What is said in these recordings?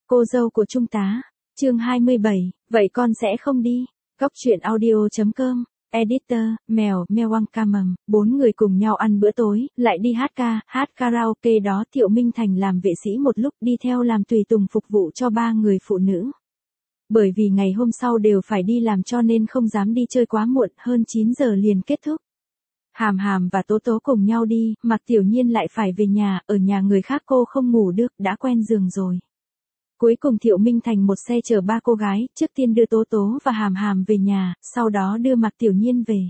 Cô dâu của Trung tá. Chương 27, vậy con sẽ không đi. Góc truyện audio.com. Editor, Mèo Wang Camầm. 4 người cùng nhau ăn bữa tối, lại đi hát karaoke đó. Thiệu Minh Thành làm vệ sĩ một lúc, đi theo làm tùy tùng phục vụ cho 3 người phụ nữ. Bởi vì ngày hôm sau đều phải đi làm cho nên không dám đi chơi quá muộn, hơn 9 giờ liền kết thúc. Hàm Hàm và Tố Tố cùng nhau đi, Mạc Tiểu Nhiên lại phải về nhà, ở nhà người khác cô không ngủ được, đã quen giường rồi. Cuối cùng Thiệu Minh Thành một xe chở 3 cô gái, trước tiên đưa Tố Tố và Hàm Hàm về nhà, sau đó đưa Mạc Tiểu Nhiên về.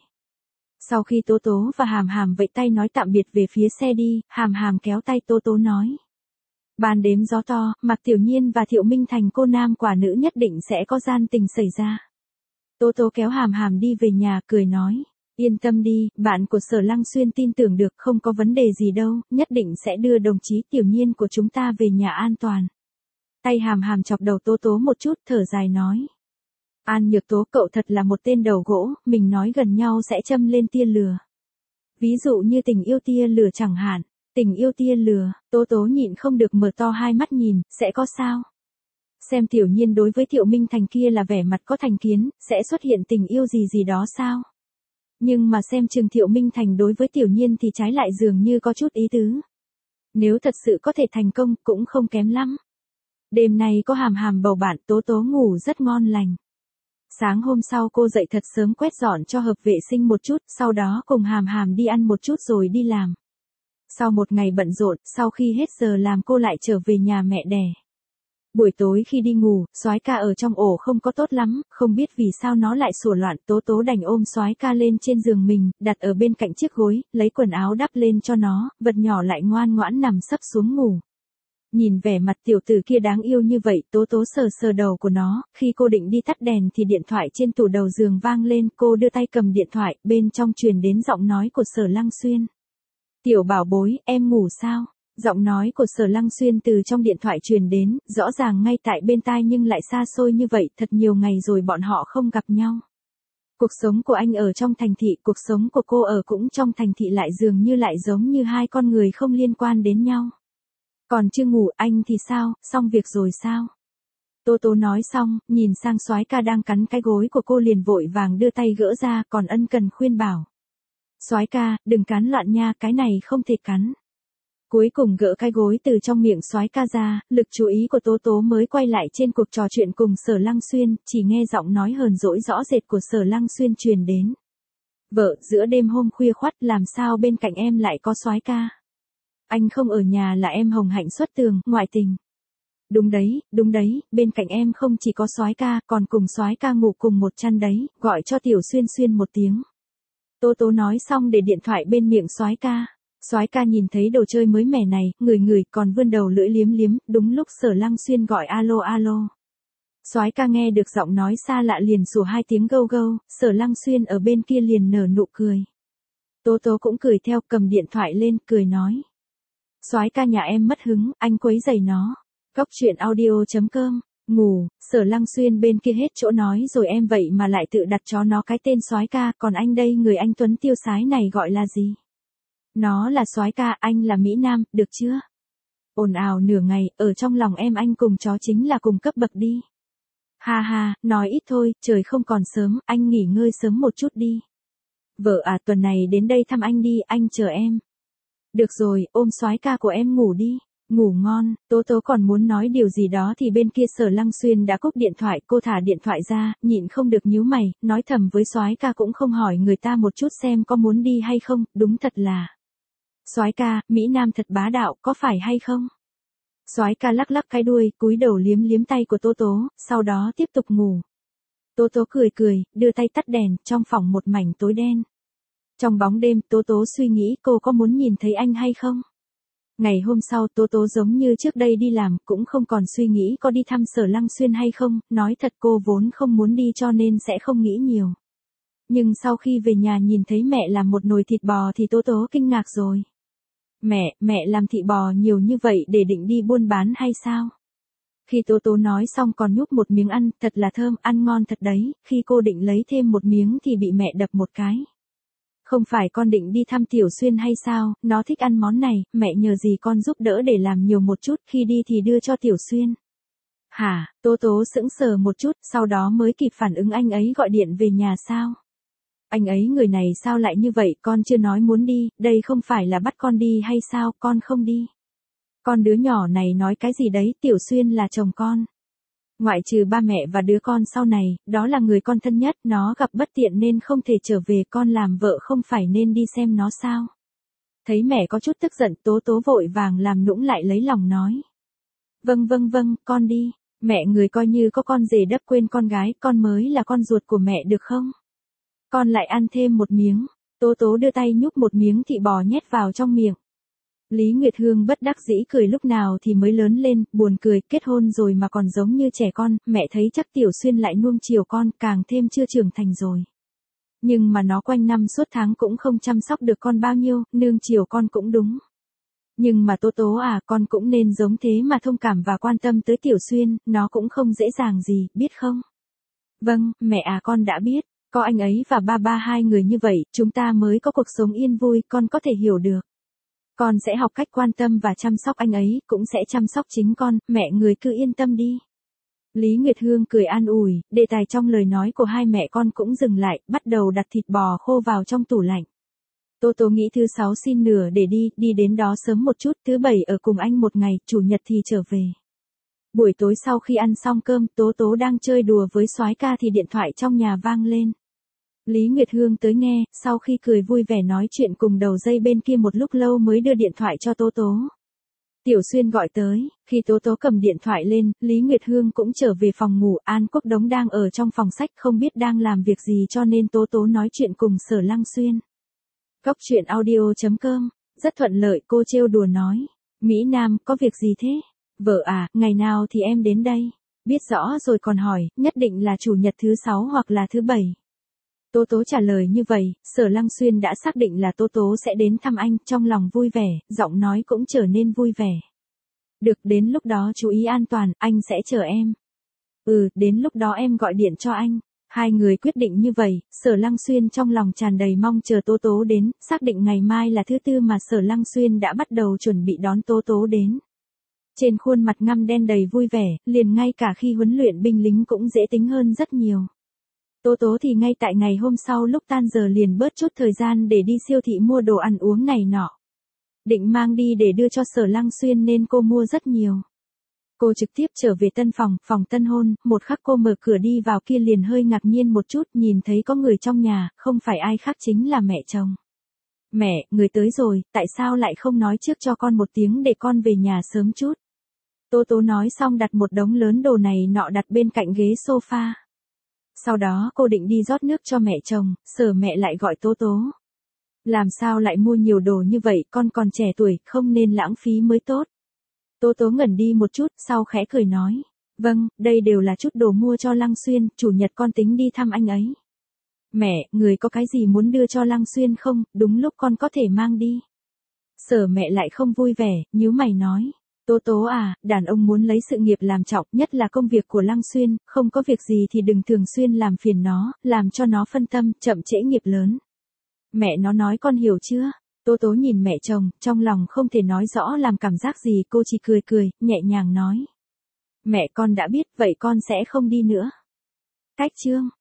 Sau khi Tố Tố và Hàm Hàm vẫy tay nói tạm biệt về phía xe đi, Hàm Hàm kéo tay Tố Tố nói. Ban đêm gió to, Mạc Tiểu Nhiên và Thiệu Minh Thành cô nam quả nữ nhất định sẽ có gian tình xảy ra. Tố Tố kéo Hàm Hàm đi về nhà, cười nói. Yên tâm đi, bạn của Sở Lăng Xuyên tin tưởng được, không có vấn đề gì đâu, nhất định sẽ đưa đồng chí Tiểu Nhiên của chúng ta về nhà an toàn. Tay Hàm Hàm chọc đầu Tố Tố một chút, thở dài nói. An Nhược Tố, cậu thật là một tên đầu gỗ, mình nói gần nhau sẽ châm lên tia lửa. Ví dụ như tình yêu tia lửa chẳng hạn. Tình yêu tia lửa, Tố Tố nhịn không được mở to hai mắt nhìn, sẽ có sao? Xem Tiểu Nhiên đối với Thiệu Minh Thành kia là vẻ mặt có thành kiến, sẽ xuất hiện tình yêu gì đó sao? Nhưng mà xem chừng Thiệu Minh Thành đối với Tiểu Nhiên thì trái lại dường như có chút ý tứ. Nếu thật sự có thể thành công, cũng không kém lắm. Đêm nay có Hàm Hàm bầu bạn, Tố Tố ngủ rất ngon lành. Sáng hôm sau cô dậy thật sớm quét dọn cho hợp vệ sinh một chút, sau đó cùng Hàm Hàm đi ăn một chút rồi đi làm. Sau một ngày bận rộn, sau khi hết giờ làm cô lại trở về nhà mẹ đẻ. Buổi tối khi đi ngủ, Soái Ca ở trong ổ không có tốt lắm, không biết vì sao nó lại sủa loạn. Tố Tố đành ôm Soái Ca lên trên giường mình, đặt ở bên cạnh chiếc gối, lấy quần áo đắp lên cho nó, vật nhỏ lại ngoan ngoãn nằm sấp xuống ngủ. Nhìn vẻ mặt tiểu tử kia đáng yêu như vậy, Tố Tố sờ sờ đầu của nó, khi cô định đi tắt đèn thì điện thoại trên tủ đầu giường vang lên, cô đưa tay cầm điện thoại, bên trong truyền đến giọng nói của Sở Lăng Xuyên. Tiểu bảo bối, em ngủ sao? Giọng nói của Sở Lăng Xuyên từ trong điện thoại truyền đến, rõ ràng ngay tại bên tai nhưng lại xa xôi như vậy, thật nhiều ngày rồi bọn họ không gặp nhau. Cuộc sống của anh ở trong thành thị, cuộc sống của cô ở cũng trong thành thị lại dường như lại giống như hai con người không liên quan đến nhau. Còn chưa ngủ, anh thì sao, xong việc rồi sao? Tố Tố nói xong, nhìn sang Soái Ca đang cắn cái gối của cô liền vội vàng đưa tay gỡ ra, còn ân cần khuyên bảo. Soái Ca, đừng cắn loạn nha, cái này không thể cắn. Cuối cùng gỡ cái gối từ trong miệng Soái Ca ra, lực chú ý của Tố Tố mới quay lại trên cuộc trò chuyện cùng Sở Lăng Xuyên, chỉ nghe giọng nói hờn dỗi rõ rệt của Sở Lăng Xuyên truyền đến. Vợ, giữa đêm hôm khuya khoắt làm sao bên cạnh em lại có Soái Ca? Anh không ở nhà là em hồng hạnh xuất tường, ngoại tình. Đúng đấy, bên cạnh em không chỉ có Soái Ca, còn cùng Soái Ca ngủ cùng một chăn đấy, gọi cho Tiểu Xuyên Xuyên một tiếng. Tố Tố nói xong để điện thoại bên miệng Soái Ca. Soái Ca nhìn thấy đồ chơi mới mẻ này, ngửi còn vươn đầu lưỡi liếm, đúng lúc Sở Lăng Xuyên gọi alo. Soái Ca nghe được giọng nói xa lạ liền sủa 2 tiếng gâu, Sở Lăng Xuyên ở bên kia liền nở nụ cười. Tố Tố cũng cười theo, cầm điện thoại lên, cười nói. Soái Ca nhà em mất hứng, anh quấy rầy nó. Góc truyện audio.com. Ngủ, Sở Lăng Xuyên bên kia hết chỗ nói rồi em vậy mà lại tự đặt cho nó cái tên Soái Ca, còn anh đây người anh tuấn tiêu sái này gọi là gì? Nó là Soái Ca, anh là Mỹ Nam, được chưa? Ồn ào nửa ngày, ở trong lòng em anh cùng chó chính là cùng cấp bậc đi. Ha, nói ít thôi, trời không còn sớm, anh nghỉ ngơi sớm một chút đi. Vợ à, tuần này đến đây thăm anh đi, anh chờ em. Được rồi, ôm Soái Ca của em ngủ đi. Ngủ ngon. Tố Tố còn muốn nói điều gì đó thì bên kia Sở Lăng Xuyên đã cúp điện thoại, cô thả điện thoại ra, nhịn không được nhíu mày, nói thầm với Soái Ca cũng không hỏi người ta một chút xem có muốn đi hay không, đúng thật là. Soái Ca, Mỹ Nam thật bá đạo, có phải hay không? Soái Ca lắc cái đuôi, cúi đầu liếm tay của Tố Tố, sau đó tiếp tục ngủ. Tố Tố cười, đưa tay tắt đèn, trong phòng một mảnh tối đen. Trong bóng đêm, Tố Tố suy nghĩ cô có muốn nhìn thấy anh hay không? Ngày hôm sau Tố Tố giống như trước đây đi làm, cũng không còn suy nghĩ có đi thăm Sở Lăng Xuyên hay không, nói thật cô vốn không muốn đi cho nên sẽ không nghĩ nhiều. Nhưng sau khi về nhà nhìn thấy mẹ làm một nồi thịt bò thì Tố Tố kinh ngạc rồi. Mẹ làm thịt bò nhiều như vậy để định đi buôn bán hay sao? Khi Tố Tố nói xong còn nhúc một miếng ăn, thật là thơm, ăn ngon thật đấy, khi cô định lấy thêm một miếng thì bị mẹ đập một cái. Không phải con định đi thăm Tiểu Xuyên hay sao, nó thích ăn món này, mẹ nhờ gì con giúp đỡ để làm nhiều một chút, khi đi thì đưa cho Tiểu Xuyên. Hả, Tố Tố sững sờ một chút, sau đó mới kịp phản ứng anh ấy gọi điện về nhà sao? Anh ấy người này sao lại như vậy, con chưa nói muốn đi, đây không phải là bắt con đi hay sao, con không đi. Con đứa nhỏ này nói cái gì đấy, Tiểu Xuyên là chồng con. Ngoại trừ ba mẹ và đứa con sau này, đó là người con thân nhất, nó gặp bất tiện nên không thể trở về, con làm vợ không phải nên đi xem nó sao? Thấy mẹ có chút tức giận, Tố Tố vội vàng làm nũng lại lấy lòng nói. Vâng, con đi, mẹ người coi như có con rể đắp quên con gái, con mới là con ruột của mẹ được không? Con lại ăn thêm một miếng, Tố Tố đưa tay nhúc một miếng thịt bò nhét vào trong miệng. Lý Nguyệt Hương bất đắc dĩ cười, lúc nào thì mới lớn lên, buồn cười, kết hôn rồi mà còn giống như trẻ con, mẹ thấy chắc Tiểu Xuyên lại nuông chiều con, càng thêm chưa trưởng thành rồi. Nhưng mà nó quanh năm suốt tháng cũng không chăm sóc được con bao nhiêu, nương chiều con cũng đúng. Nhưng mà Tố Tố à, con cũng nên giống thế mà thông cảm và quan tâm tới Tiểu Xuyên, nó cũng không dễ dàng gì, biết không? Vâng, mẹ à, con đã biết, có anh ấy và ba hai người như vậy, chúng ta mới có cuộc sống yên vui, con có thể hiểu được. Con sẽ học cách quan tâm và chăm sóc anh ấy, cũng sẽ chăm sóc chính con, mẹ người cứ yên tâm đi. Lý Nguyệt Hương cười an ủi, đề tài trong lời nói của hai mẹ con cũng dừng lại, bắt đầu đặt thịt bò khô vào trong tủ lạnh. Tố Tố nghĩ thứ sáu xin nửa để đi đến đó sớm một chút, thứ bảy ở cùng anh một ngày, chủ nhật thì trở về. Buổi tối sau khi ăn xong cơm, Tố Tố đang chơi đùa với soái ca thì điện thoại trong nhà vang lên. Lý Nguyệt Hương tới nghe, sau khi cười vui vẻ nói chuyện cùng đầu dây bên kia một lúc lâu mới đưa điện thoại cho Tố Tố. Tiểu Xuyên gọi tới, khi Tố Tố cầm điện thoại lên, Lý Nguyệt Hương cũng trở về phòng ngủ, An Quốc Đống đang ở trong phòng sách không biết đang làm việc gì cho nên Tố Tố nói chuyện cùng Sở Lăng Xuyên. Góc truyện audio.com, rất thuận lợi, cô trêu đùa nói. Mỹ Nam, có việc gì thế? Vợ à, ngày nào thì em đến đây? Biết rõ rồi còn hỏi, nhất định là chủ nhật thứ 6 hoặc là thứ 7. Tố Tố trả lời như vậy, Sở Lăng Xuyên đã xác định là Tố Tố sẽ đến thăm anh, trong lòng vui vẻ, giọng nói cũng trở nên vui vẻ. Được, đến lúc đó chú ý an toàn, anh sẽ chờ em. Đến lúc đó em gọi điện cho anh. Hai người quyết định như vậy, Sở Lăng Xuyên trong lòng tràn đầy mong chờ Tố Tố đến, xác định ngày mai là thứ tư mà Sở Lăng Xuyên đã bắt đầu chuẩn bị đón Tố Tố đến. Trên khuôn mặt ngăm đen đầy vui vẻ, liền ngay cả khi huấn luyện binh lính cũng dễ tính hơn rất nhiều. Tố Tố thì ngay tại ngày hôm sau lúc tan giờ liền bớt chút thời gian để đi siêu thị mua đồ ăn uống này nọ. Định mang đi để đưa cho Sở Lăng Xuyên nên cô mua rất nhiều. Cô trực tiếp trở về tân phòng tân hôn, một khắc cô mở cửa đi vào kia liền hơi ngạc nhiên một chút, nhìn thấy có người trong nhà, không phải ai khác chính là mẹ chồng. Mẹ, người tới rồi, tại sao lại không nói trước cho con một tiếng để con về nhà sớm chút? Tố Tố nói xong đặt một đống lớn đồ này nọ đặt bên cạnh ghế sofa. Sau đó cô định đi rót nước cho mẹ chồng, Sở mẹ lại gọi Tố Tố. Làm sao lại mua nhiều đồ như vậy, con còn trẻ tuổi, không nên lãng phí mới tốt. Tố Tố ngẩn đi một chút, sau khẽ cười nói. Vâng, đây đều là chút đồ mua cho Lăng Xuyên, chủ nhật con tính đi thăm anh ấy. Mẹ, người có cái gì muốn đưa cho Lăng Xuyên không, đúng lúc con có thể mang đi. Sở mẹ lại không vui vẻ, nhíu mày nói. Tố Tố à, đàn ông muốn lấy sự nghiệp làm trọng, nhất là công việc của Lăng Xuyên, không có việc gì thì đừng thường xuyên làm phiền nó, làm cho nó phân tâm, chậm trễ nghiệp lớn. Mẹ nó nói con hiểu chưa? Tố Tố nhìn mẹ chồng, trong lòng không thể nói rõ làm cảm giác gì, cô chỉ cười, nhẹ nhàng nói. Mẹ con đã biết, vậy con sẽ không đi nữa. Cách chương